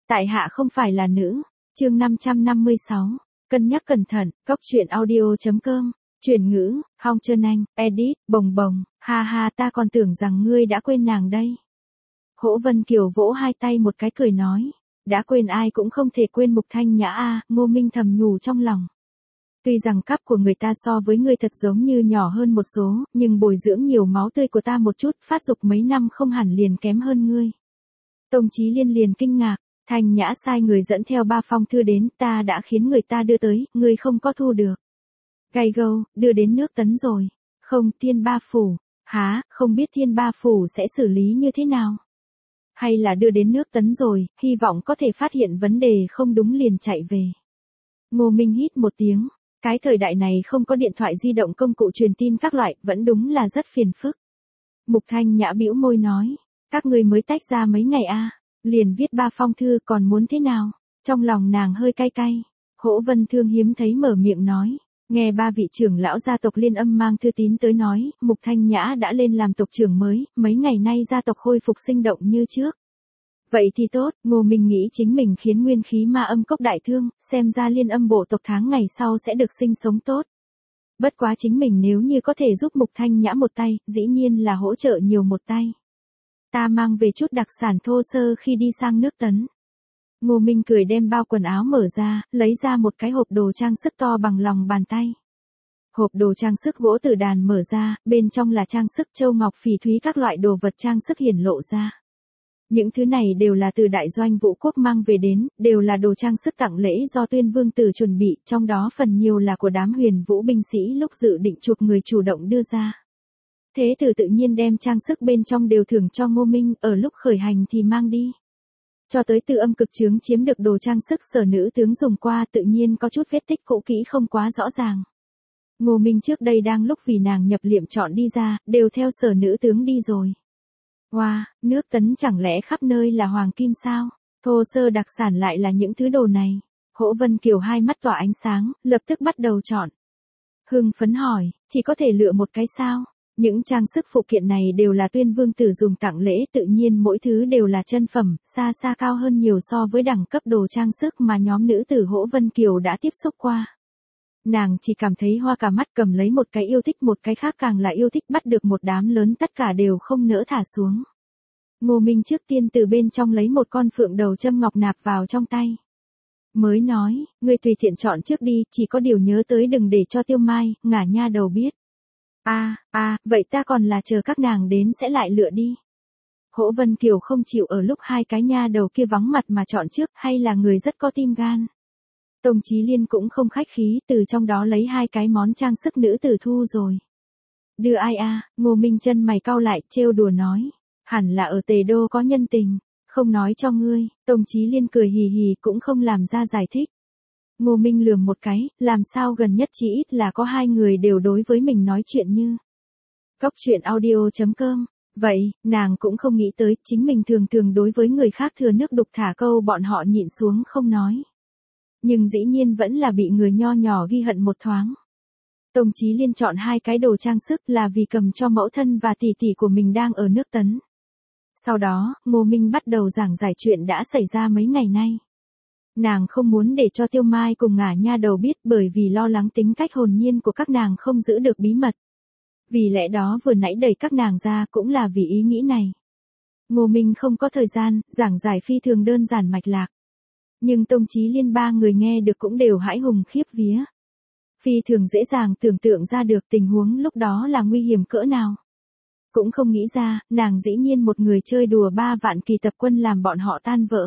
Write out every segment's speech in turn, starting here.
Tại hạ không phải là nữ. Chương 556. Cân nhắc cẩn thận. Cóc truyện audio.com. Chuyển ngữ, Hong Trân Anh, edit, bồng bồng, ha ha, ta còn tưởng rằng ngươi đã quên nàng đây. Hỗ Vân Kiều vỗ hai tay một cái cười nói, đã quên ai cũng không thể quên Mục Thanh Nhã a. Ngô Minh thầm nhủ trong lòng. Tuy rằng cắp của người ta so với ngươi thật giống như nhỏ hơn một số, nhưng bồi dưỡng nhiều máu tươi của ta một chút, phát dục mấy năm không hẳn liền kém hơn ngươi. Tông Chí Liên liền kinh ngạc, Thanh Nhã sai người dẫn theo 3 phong thư đến, ta đã khiến người ta đưa tới, ngươi không có thu được. Gay gâu, đưa đến nước Tấn rồi. Không, Thiên Ba Phủ. Hả, không biết Thiên Ba Phủ sẽ xử lý như thế nào? Hay là đưa đến nước Tấn rồi, hy vọng có thể phát hiện vấn đề không đúng liền chạy về. Ngô Minh hít một tiếng. Cái thời đại này không có điện thoại di động công cụ truyền tin các loại, vẫn đúng là rất phiền phức. Mục Thanh Nhã bĩu môi nói, các ngươi mới tách ra mấy ngày a, liền viết 3 phong thư còn muốn thế nào? Trong lòng nàng hơi cay cay. Hỗ Vân Thương hiếm thấy mở miệng nói, nghe 3 vị trưởng lão gia tộc Liên Âm mang thư tín tới nói, Mục Thanh Nhã đã lên làm tộc trưởng mới, mấy ngày nay gia tộc khôi phục sinh động như trước. Vậy thì tốt, Ngô Minh nghĩ chính mình khiến nguyên khí ma âm cốc đại thương, xem ra Liên Âm bộ tộc tháng ngày sau sẽ được sinh sống tốt. Bất quá chính mình nếu như có thể giúp Mục Thanh Nhã một tay, dĩ nhiên là hỗ trợ nhiều một tay. Ta mang về chút đặc sản thô sơ khi đi sang nước Tấn. Ngô Minh cười đem bao quần áo mở ra, lấy ra một cái hộp đồ trang sức to bằng lòng bàn tay. Hộp đồ trang sức gỗ tử đàn mở ra, bên trong là trang sức châu ngọc phỉ thúy các loại đồ vật trang sức hiển lộ ra. Những thứ này đều là từ đại doanh Vũ Quốc mang về đến, đều là đồ trang sức tặng lễ do Tuyên Vương Tử chuẩn bị, trong đó phần nhiều là của đám Huyền Vũ binh sĩ lúc dự định chuộc người chủ động đưa ra. Thế tử tự nhiên đem trang sức bên trong đều thưởng cho Ngô Minh, ở lúc khởi hành thì mang đi. Cho tới Từ Âm cực chướng chiếm được đồ trang sức Sở nữ tướng dùng qua, tự nhiên có chút vết tích cũ kỹ không quá rõ ràng. Ngô Minh trước đây đang lúc vì nàng nhập liệm chọn đi ra, đều theo Sở nữ tướng đi rồi. Wow, nước Tấn chẳng lẽ khắp nơi là hoàng kim sao? Thô sơ đặc sản lại là những thứ đồ này. Hỗ Vân Kiều hai mắt tỏa ánh sáng, lập tức bắt đầu chọn. Hưng phấn hỏi, chỉ có thể lựa một cái sao? Những trang sức phụ kiện này đều là Tuyên Vương Tử dùng tặng lễ, tự nhiên mỗi thứ đều là chân phẩm, xa xa cao hơn nhiều so với đẳng cấp đồ trang sức mà nhóm nữ tử Hỗ Vân Kiều đã tiếp xúc qua. Nàng chỉ cảm thấy hoa cả mắt, cầm lấy một cái yêu thích một cái khác càng là yêu thích, bắt được một đám lớn tất cả đều không nỡ thả xuống. Ngô Minh trước tiên từ bên trong lấy một con phượng đầu châm ngọc nạp vào trong tay. Mới nói, ngươi tùy tiện chọn trước đi, chỉ có điều nhớ tới đừng để cho Tiêu Mai, ngả nha đầu biết. Vậy ta còn là chờ các nàng đến sẽ lại lựa đi. Hỗ Vân Kiều không chịu ở lúc hai cái nha đầu kia vắng mặt mà chọn trước, hay là người rất có tim gan. Tông Chí Liên cũng không khách khí, từ trong đó lấy 2 cái món trang sức nữ tử thu rồi. Đưa ai a? Ngô Minh chân mày cau lại, trêu đùa nói, hẳn là ở Tề Đô có nhân tình, không nói cho ngươi. Tông Chí Liên cười hì hì cũng không làm ra giải thích. Ngô Minh lườm một cái, làm sao gần nhất chỉ ít là có 2 người đều đối với mình nói chuyện như. Cóc truyện audio.com. Vậy, nàng cũng không nghĩ tới, chính mình thường đối với người khác thừa nước đục thả câu bọn họ nhịn xuống không nói. Nhưng dĩ nhiên vẫn là bị người nho nhỏ ghi hận một thoáng. Tông Chí Liên chọn 2 cái đồ trang sức là vì cầm cho mẫu thân và tỷ tỷ của mình đang ở nước Tấn. Sau đó, Ngô Minh bắt đầu giảng giải chuyện đã xảy ra mấy ngày nay. Nàng không muốn để cho Tiêu Mai cùng ngả nha đầu biết, bởi vì lo lắng tính cách hồn nhiên của các nàng không giữ được bí mật. Vì lẽ đó vừa nãy đẩy các nàng ra cũng là vì ý nghĩ này. Ngô Minh không có thời gian, giảng giải phi thường đơn giản mạch lạc. Nhưng Tông Chí Liên 3 người nghe được cũng đều hãi hùng khiếp vía. Phi thường dễ dàng tưởng tượng ra được tình huống lúc đó là nguy hiểm cỡ nào. Cũng không nghĩ ra, nàng dĩ nhiên một người chơi đùa 3 vạn kỳ tập quân làm bọn họ tan vỡ.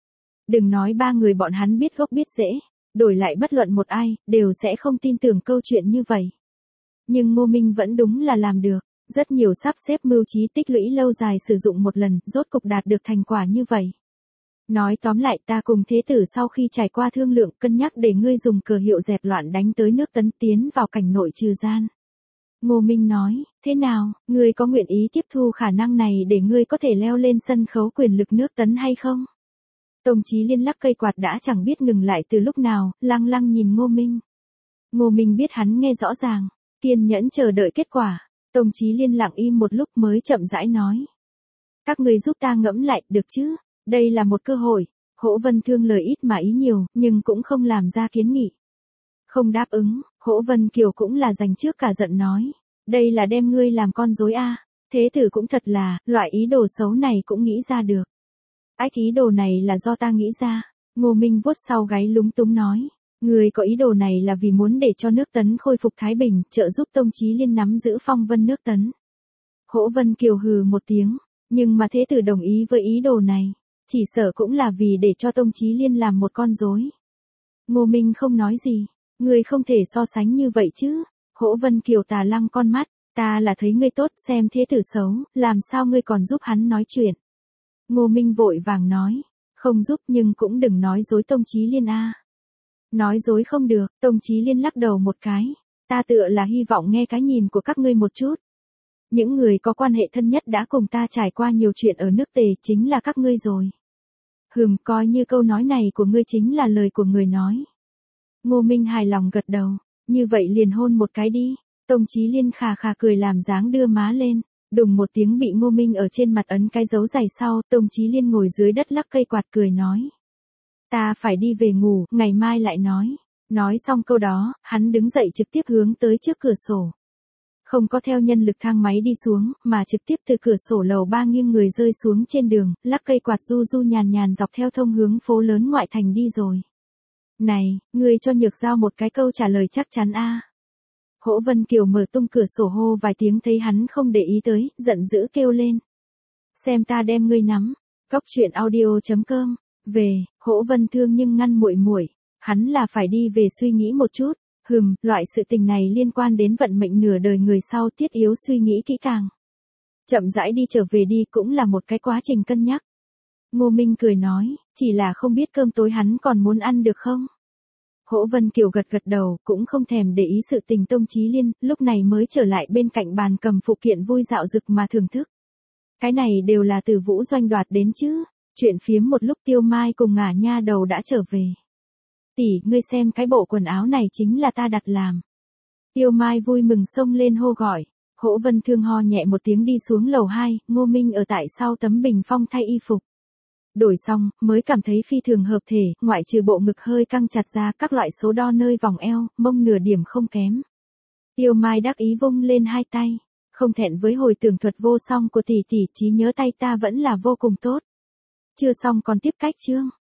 Đừng nói 3 người bọn hắn biết gốc biết rễ, đổi lại bất luận một ai, đều sẽ không tin tưởng câu chuyện như vậy. Nhưng Ngô Minh vẫn đúng là làm được, rất nhiều sắp xếp mưu trí tích lũy lâu dài sử dụng một lần, rốt cục đạt được thành quả như vậy. Nói tóm lại, ta cùng thế tử sau khi trải qua thương lượng cân nhắc để ngươi dùng cờ hiệu dẹp loạn đánh tới nước Tấn, tiến vào cảnh nội trừ gian. Ngô Minh nói, thế nào, ngươi có nguyện ý tiếp thu khả năng này để ngươi có thể leo lên sân khấu quyền lực nước Tấn hay không? Tông Chí Liên lắc cây quạt đã chẳng biết ngừng lại từ lúc nào, lăng lăng nhìn Ngô Minh. Ngô Minh biết hắn nghe rõ ràng, kiên nhẫn chờ đợi kết quả. Tông Chí Liên lặng im một lúc mới chậm rãi nói. Các ngươi giúp ta ngẫm lại, được chứ? Đây là một cơ hội. Hỗ Vân Thương lời ít mà ý nhiều, nhưng cũng không làm ra kiến nghị. Không đáp ứng, Hỗ Vân Kiều cũng là dành trước cả giận nói. Đây là đem ngươi làm con rối a. Thế tử cũng thật là, loại ý đồ xấu này cũng nghĩ ra được. Ách, ý đồ này là do ta nghĩ ra. Ngô Minh vuốt sau gáy lúng túng nói. Người có ý đồ này là vì muốn để cho nước Tấn khôi phục thái bình, trợ giúp Tông Chí Liên nắm giữ phong vân nước Tấn. Hỗ Vân Kiều hừ một tiếng, nhưng mà thế tử đồng ý với ý đồ này, chỉ sợ cũng là vì để cho Tông Chí Liên làm một con rối. Ngô Minh không nói gì, ngươi không thể so sánh như vậy chứ. Hỗ Vân Kiều tà lăng con mắt, ta là thấy ngươi tốt, xem thế tử xấu, làm sao ngươi còn giúp hắn nói chuyện. Ngô Minh vội vàng nói, không giúp nhưng cũng đừng nói dối Tông Chí Liên a. Nói dối không được, Tông Chí Liên lắc đầu một cái, ta tựa là hy vọng nghe cái nhìn của các ngươi một chút. Những người có quan hệ thân nhất đã cùng ta trải qua nhiều chuyện ở nước Tề chính là các ngươi rồi. Coi như câu nói này của ngươi chính là lời của người nói. Ngô Minh hài lòng gật đầu, như vậy liền hôn một cái đi. Tông Chí Liên khà khà cười làm dáng đưa má lên, đùng một tiếng bị Ngô Minh ở trên mặt ấn cái dấu giày sau. Tông Chí Liên ngồi dưới đất lắc cây quạt cười nói. Ta phải đi về ngủ, ngày mai lại nói. Nói xong câu đó, hắn đứng dậy trực tiếp hướng tới trước cửa sổ. Không có theo nhân lực thang máy đi xuống, mà trực tiếp từ cửa sổ lầu 3 nghiêng người rơi xuống trên đường, lắc cây quạt du du nhàn nhàn dọc theo thông hướng phố lớn ngoại thành đi rồi. Này, ngươi cho Nhược Giao một cái câu trả lời chắc chắn a. Hỗ Vân Kiều mở tung cửa sổ hô vài tiếng thấy hắn không để ý tới, giận dữ kêu lên. Xem ta đem ngươi nắm. Cóc truyện audio.com. Về, Hỗ Vân Thương nhưng ngăn muội muội, hắn là phải đi về suy nghĩ một chút. Loại sự tình này liên quan đến vận mệnh nửa đời người sau, thiết yếu suy nghĩ kỹ càng. Chậm rãi đi trở về đi cũng là một cái quá trình cân nhắc. Ngô Minh cười nói, chỉ là không biết cơm tối hắn còn muốn ăn được không? Hỗ Vân Kiều gật gật đầu, cũng không thèm để ý sự tình Tông Chí Liên, lúc này mới trở lại bên cạnh bàn cầm phụ kiện vui dạo dực mà thưởng thức. Cái này đều là từ Vũ Doanh đoạt đến chứ. Chuyện phiếm một lúc Tiêu Mai cùng Ngả Nha Đầu đã trở về. Tỷ, ngươi xem cái bộ quần áo này chính là ta đặt làm. Tiêu Mai vui mừng xông lên hô gọi. Hỗ Vân Thương ho nhẹ một tiếng đi xuống lầu 2, Ngô Minh ở tại sau tấm bình phong thay y phục. Đổi xong, mới cảm thấy phi thường hợp thể, ngoại trừ bộ ngực hơi căng chặt ra, các loại số đo nơi vòng eo, mông nửa điểm không kém. Tiêu Mai đắc ý vung lên hai tay, không thẹn với hồi tưởng thuật vô song của tỷ tỷ, trí nhớ tay ta vẫn là vô cùng tốt. Chưa xong còn tiếp cách chương.